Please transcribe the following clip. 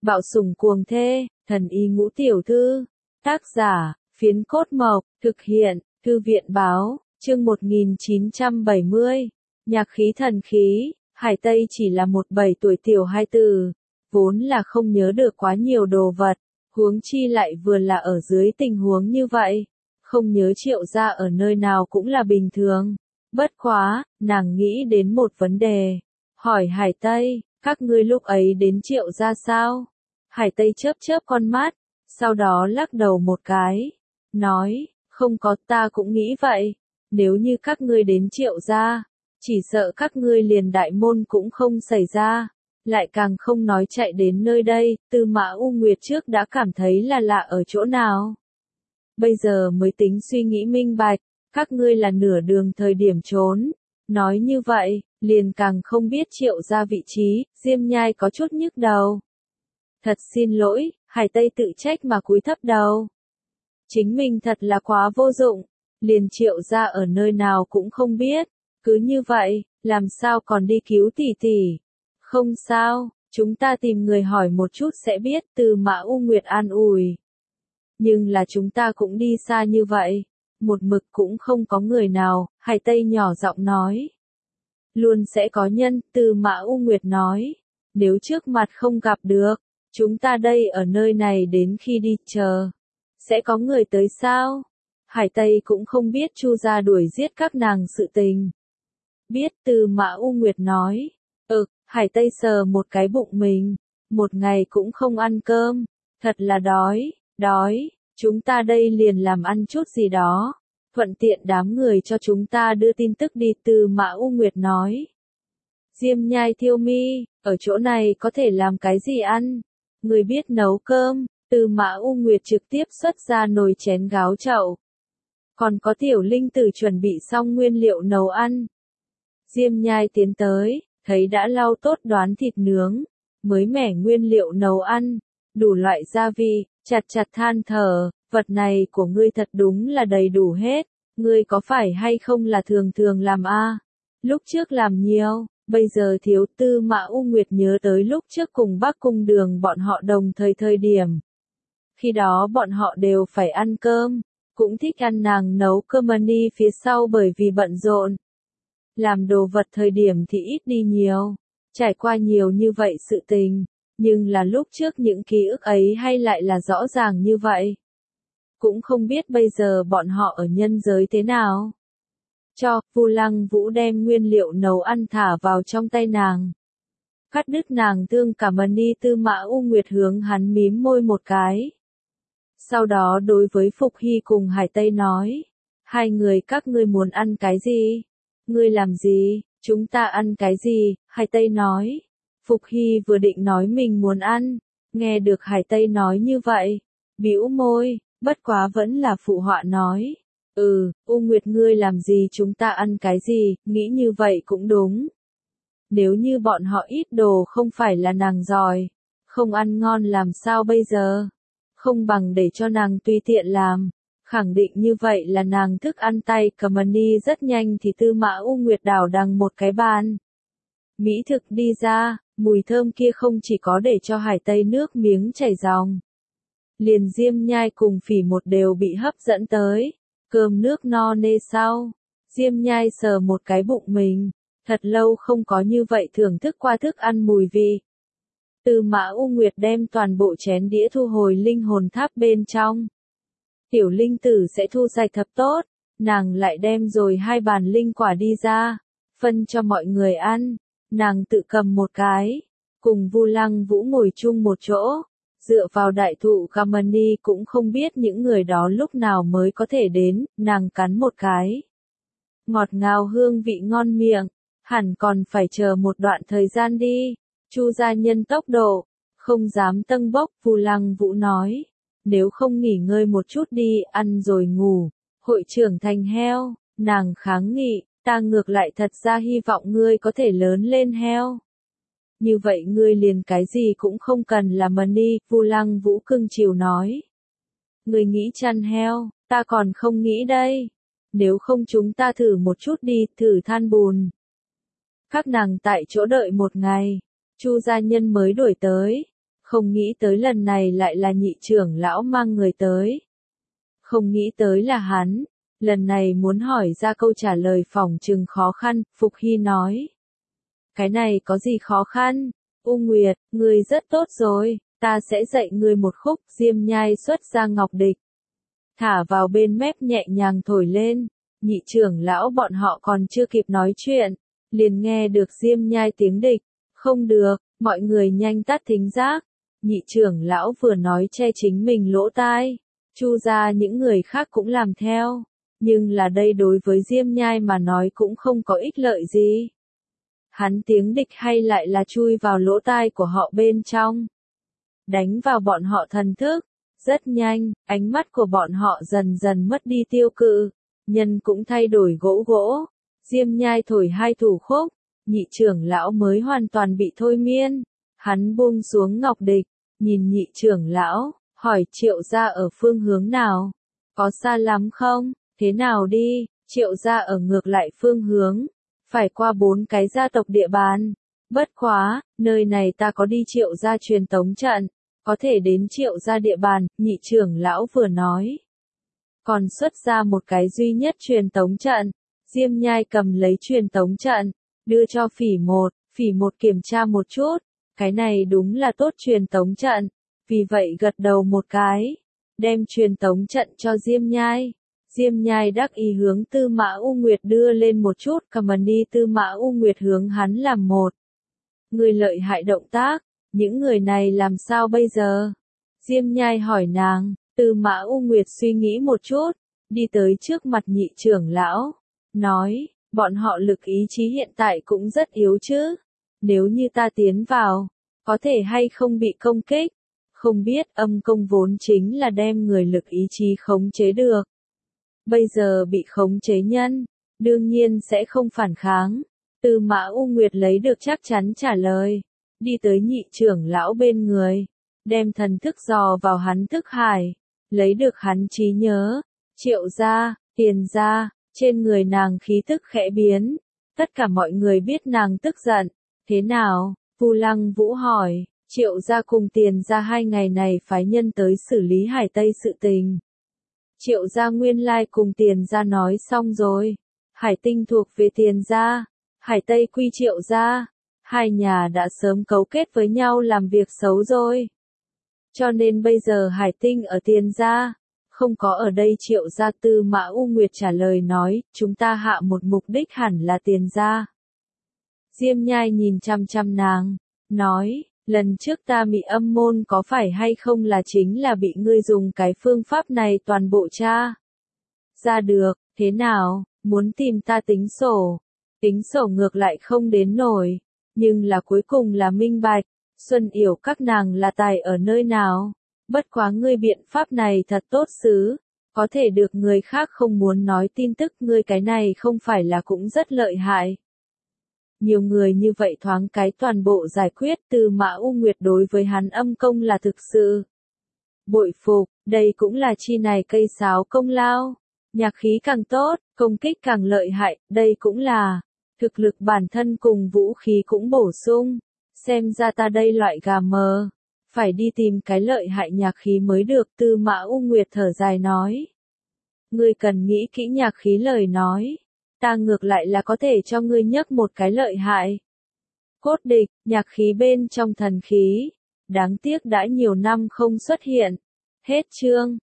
Bạo sủng cuồng thê, thần y ngũ tiểu thư. Tác giả, Phiến Cốt Mộc, thực hiện, Thư viện báo, chương 1970. Nhạc khí thần khí, Hải Tây chỉ là một 7 tuổi tiểu hai tử, vốn là không nhớ được quá nhiều đồ vật, huống chi lại vừa là ở dưới tình huống như vậy. Không nhớ Triệu gia ở nơi nào cũng là bình thường. Bất quá, nàng nghĩ đến một vấn đề. Hỏi Hải Tây, các ngươi lúc ấy đến Triệu gia sao? Hải Tây chớp chớp con mắt, sau đó lắc đầu một cái. Nói, không có, ta cũng nghĩ vậy. Nếu như các ngươi đến Triệu gia, chỉ sợ các ngươi liền đại môn cũng không xảy ra. Lại càng không nói chạy đến nơi đây, Tư Mã U Nguyệt trước đã cảm thấy là lạ ở chỗ nào. Bây giờ mới tính suy nghĩ minh bạch, các ngươi là nửa đường thời điểm trốn. Nói như vậy, liền càng không biết Triệu gia vị trí, Diêm Nhai có chút nhức đầu. Thật xin lỗi, Hải Tây tự trách mà cúi thấp đầu. Chính mình thật là quá vô dụng, liền Triệu gia ở nơi nào cũng không biết. Cứ như vậy, làm sao còn đi cứu tỷ tỷ? Không sao, chúng ta tìm người hỏi một chút sẽ biết, Tư Mã U Nguyệt an ủi. Nhưng là chúng ta cũng đi xa như vậy, một mực cũng không có người nào, Hải Tây nhỏ giọng nói. Luôn sẽ có nhân, Tư Mã U Nguyệt nói. Nếu trước mặt không gặp được, chúng ta đây ở nơi này đến khi đi chờ. Sẽ có người tới sao? Hải Tây cũng không biết Chu gia đuổi giết các nàng sự tình. Biết, Tư Mã U Nguyệt nói. Hải Tây sờ một cái bụng mình. Một ngày cũng không ăn cơm. Thật là đói. Chúng ta đây liền làm ăn chút gì đó. Thuận tiện đám người cho chúng ta đưa tin tức đi, Tư Mã U Nguyệt nói. Diêm Nhai Thiêu Mi, ở chỗ này có thể làm cái gì ăn? Người biết nấu cơm, Tư Mã U Nguyệt trực tiếp xuất ra nồi chén gáo chậu. Còn có Tiểu Linh Tử chuẩn bị xong nguyên liệu nấu ăn. Diêm Nhai tiến tới, thấy đã lau tốt đoán thịt nướng, mới mẻ nguyên liệu nấu ăn, đủ loại gia vị, chặt than thở, vật này của ngươi thật đúng là đầy đủ hết, ngươi có phải hay không là thường thường làm a? Lúc trước làm nhiều, bây giờ thiếu. Tư Mã U Nguyệt nhớ tới lúc trước cùng Bắc Cung Đường bọn họ đồng thời điểm. Khi đó bọn họ đều phải ăn cơm, cũng thích ăn nàng nấu cơm đi phía sau bởi vì bận rộn. Làm đồ vật thời điểm thì ít đi nhiều, trải qua nhiều như vậy sự tình, nhưng là lúc trước những ký ức ấy hay lại là rõ ràng như vậy. Cũng không biết bây giờ bọn họ ở nhân giới thế nào. Vu Lăng Vũ đem nguyên liệu nấu ăn thả vào trong tay nàng. Cắt đứt nàng thương cảm ơn đi. Tư Mã U Nguyệt hướng hắn mím môi một cái. Sau đó đối với Phục Hy cùng Hải Tây nói. Hai người các ngươi muốn ăn cái gì? Ngươi làm gì? Chúng ta ăn cái gì? Hải Tây nói. Phục Hy vừa định nói mình muốn ăn. Nghe được Hải Tây nói như vậy. Bĩu môi, bất quá vẫn là phụ họa nói. U Nguyệt ngươi làm gì chúng ta ăn cái gì, nghĩ như vậy cũng đúng. Nếu như bọn họ ít đồ không phải là nàng giỏi, không ăn ngon làm sao bây giờ? Không bằng để cho nàng tùy tiện làm. Khẳng định như vậy là nàng thức ăn tay cầm đi rất nhanh thì Tư Mã U Nguyệt đảo đằng một cái bàn. Mỹ thực đi ra, mùi thơm kia không chỉ có để cho Hải Tây nước miếng chảy ròng. Liền Diêm Nhai cùng Phỉ Một đều bị hấp dẫn tới. Cơm nước no nê sau, Diêm Nhai sờ một cái bụng mình, thật lâu không có như vậy thưởng thức qua thức ăn mùi vị. Tư Mã U Nguyệt đem toàn bộ chén đĩa thu hồi linh hồn tháp bên trong. Tiểu Linh Tử sẽ thu sạch thật tốt, nàng lại đem rồi 2 bàn linh quả đi ra, phân cho mọi người ăn, nàng tự cầm một cái, cùng Vu Lăng Vũ ngồi chung một chỗ. Dựa vào đại thụ Gamani cũng không biết những người đó lúc nào mới có thể đến, nàng cắn một cái. Ngọt ngào hương vị ngon miệng, hẳn còn phải chờ một đoạn thời gian đi. Chu gia nhân tốc độ, không dám tâng bốc. Vu Lăng Vũ nói, nếu không nghỉ ngơi một chút đi, ăn rồi ngủ, hội trưởng thành heo. Nàng kháng nghị, ta ngược lại thật ra hy vọng ngươi có thể lớn lên heo. Như vậy ngươi liền cái gì cũng không cần làm đi, Vu Lăng Vũ cưng chiều nói. Ngươi nghĩ chăn heo, ta còn không nghĩ đây. Nếu không chúng ta thử một chút đi, thử than bùn. Các nàng tại chỗ đợi một ngày, Chu gia nhân mới đuổi tới. Không nghĩ tới lần này lại là nhị trưởng lão mang người tới. Không nghĩ tới là hắn, lần này muốn hỏi ra câu trả lời phỏng chừng khó khăn, Phục Hy nói. Cái này có gì khó khăn? U Nguyệt, ngươi rất tốt rồi, ta sẽ dạy ngươi một khúc. Diêm Nhai xuất ra ngọc địch, thả vào bên mép nhẹ nhàng thổi lên. Nhị trưởng lão bọn họ còn chưa kịp nói chuyện, liền nghe được Diêm Nhai tiếng địch. Không được, mọi người nhanh tắt thính giác. Nhị trưởng lão vừa nói che chính mình lỗ tai, Chu ra những người khác cũng làm theo, nhưng là đây đối với Diêm Nhai mà nói cũng không có ích lợi gì. Hắn tiếng địch hay lại là chui vào lỗ tai của họ bên trong, đánh vào bọn họ thần thức. Rất nhanh, ánh mắt của bọn họ dần dần mất đi tiêu cự, nhân cũng thay đổi gỗ. Diêm Nhai thổi hai thủ khúc, nhị trưởng lão mới hoàn toàn bị thôi miên. Hắn buông xuống ngọc địch, nhìn nhị trưởng lão, hỏi Triệu gia ở phương hướng nào? Có xa lắm không? Thế nào đi? Triệu gia ở ngược lại phương hướng, phải qua 4 cái gia tộc địa bàn. Bất quá, nơi này ta có đi Triệu gia truyền tống trận, có thể đến Triệu gia địa bàn. Nhị trưởng lão vừa nói, còn xuất ra một cái duy nhất truyền tống trận. Diêm Nhai cầm lấy truyền tống trận, đưa cho Phỉ một kiểm tra một chút. Cái này đúng là tốt truyền tống trận, vì vậy gật đầu một cái, đem truyền tống trận cho Diêm Nhai. Diêm Nhai đắc ý hướng Tư Mã U Nguyệt đưa lên một chút, cầm đi. Tư Mã U Nguyệt hướng hắn làm một người lợi hại động tác. Những người này làm sao bây giờ? Diêm Nhai hỏi nàng. Tư Mã U Nguyệt suy nghĩ một chút, đi tới trước mặt nhị trưởng lão, nói, bọn họ lực ý chí hiện tại cũng rất yếu chứ. Nếu như ta tiến vào, có thể hay không bị công kích? Không biết. Âm công vốn chính là đem người lực ý chí khống chế được. Bây giờ bị khống chế nhân, đương nhiên sẽ không phản kháng. Tư Mã U Nguyệt lấy được chắc chắn trả lời, đi tới nhị trưởng lão bên người, đem thần thức dò vào hắn thức hải, lấy được hắn trí nhớ. Triệu gia, Tiền gia. Trên người nàng khí tức khẽ biến, tất cả mọi người biết nàng tức giận. Thế nào? Vu Lăng Vũ hỏi. Triệu gia cùng Tiền gia 2 ngày này phái nhân tới xử lý Hải Tây sự tình. Triệu gia nguyên lai cùng Tiền gia nói xong rồi. Hải Tinh thuộc về Tiền gia, Hải Tây quy Triệu gia. Hai nhà đã sớm cấu kết với nhau làm việc xấu rồi. Cho nên bây giờ Hải Tinh ở Tiền gia, không có ở đây Triệu gia. Tư Mã U Nguyệt trả lời nói, chúng ta hạ một mục đích hẳn là Tiền gia. Diêm Nhai nhìn chăm chăm nàng, nói, lần trước ta bị âm môn có phải hay không là chính là bị ngươi dùng cái phương pháp này toàn bộ tra ra được. Thế nào, muốn tìm ta tính sổ? Tính sổ ngược lại không đến nổi, nhưng là cuối cùng là minh bạch. Xuân Yểu các nàng là tài ở nơi nào? Bất quá ngươi biện pháp này thật tốt xứ, có thể được người khác không muốn nói tin tức. Ngươi cái này không phải là cũng rất lợi hại. Nhiều người như vậy thoáng cái toàn bộ giải quyết. Tư Mã U Nguyệt đối với hắn âm công là thực sự bội phục. Đây cũng là chi này cây sáo công lao. Nhạc khí càng tốt, công kích càng lợi hại. Đây cũng là thực lực bản thân cùng vũ khí cũng bổ sung. Xem ra ta đây loại gà mờ, phải đi tìm cái lợi hại nhạc khí mới được. Tư Mã U Nguyệt thở dài nói, ngươi cần nghĩ kỹ nhạc khí lời nói, ta ngược lại là có thể cho ngươi nhấc một cái lợi hại cốt địch, nhạc khí bên trong thần khí. Đáng tiếc đã nhiều năm không xuất hiện. Hết chương.